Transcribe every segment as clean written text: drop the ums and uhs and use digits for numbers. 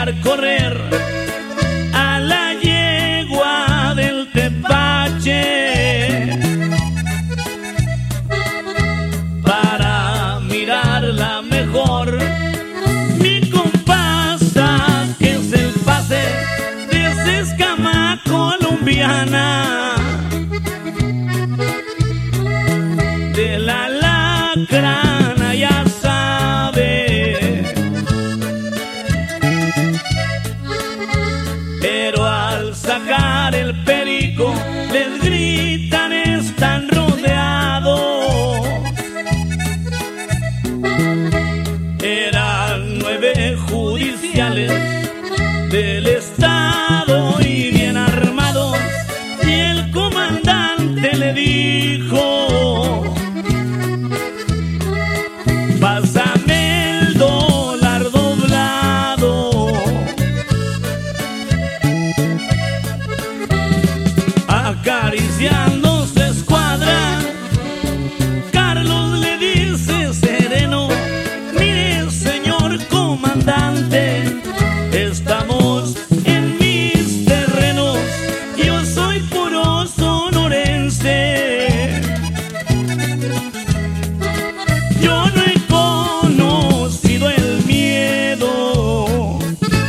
echar correr a la yegua del tepache para mirarla mejor. Mi compasa, que es el pase de esa escama colombiana, de la lacrana, ya sabe. Pero al sacar el perico les gritan están rodeados. Eran 9 judiciales del estado y bien armados, y el comandante le dijo: pásame el dólar doblado. Acariciando su escuadra, Carlos le dice sereno: mire, señor comandante, estamos en mis terrenos, yo soy puro sonorense. Yo no he conocido el miedo.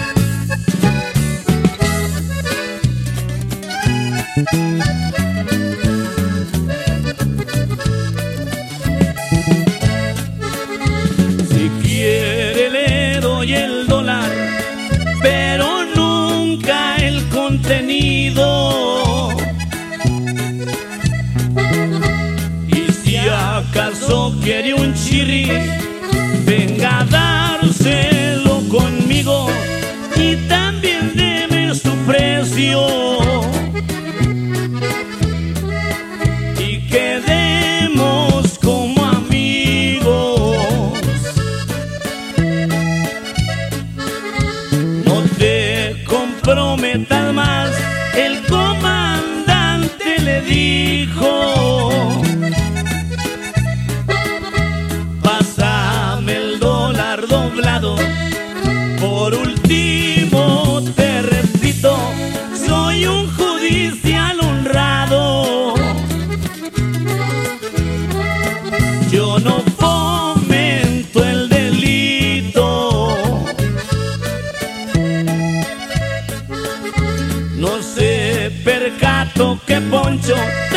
Si quiere le doy el dólar, pero nunca el contenido. Y si acaso quiere un chirri, venga a dárselo conmigo y también deme su precio. Y quedemos como amigos. No te comprometas más, el comandante le dijo: pásame el dólar doblado. Por último te repito, soy un judicial honrado. Yo no fomento el delito. No se percató que Poncho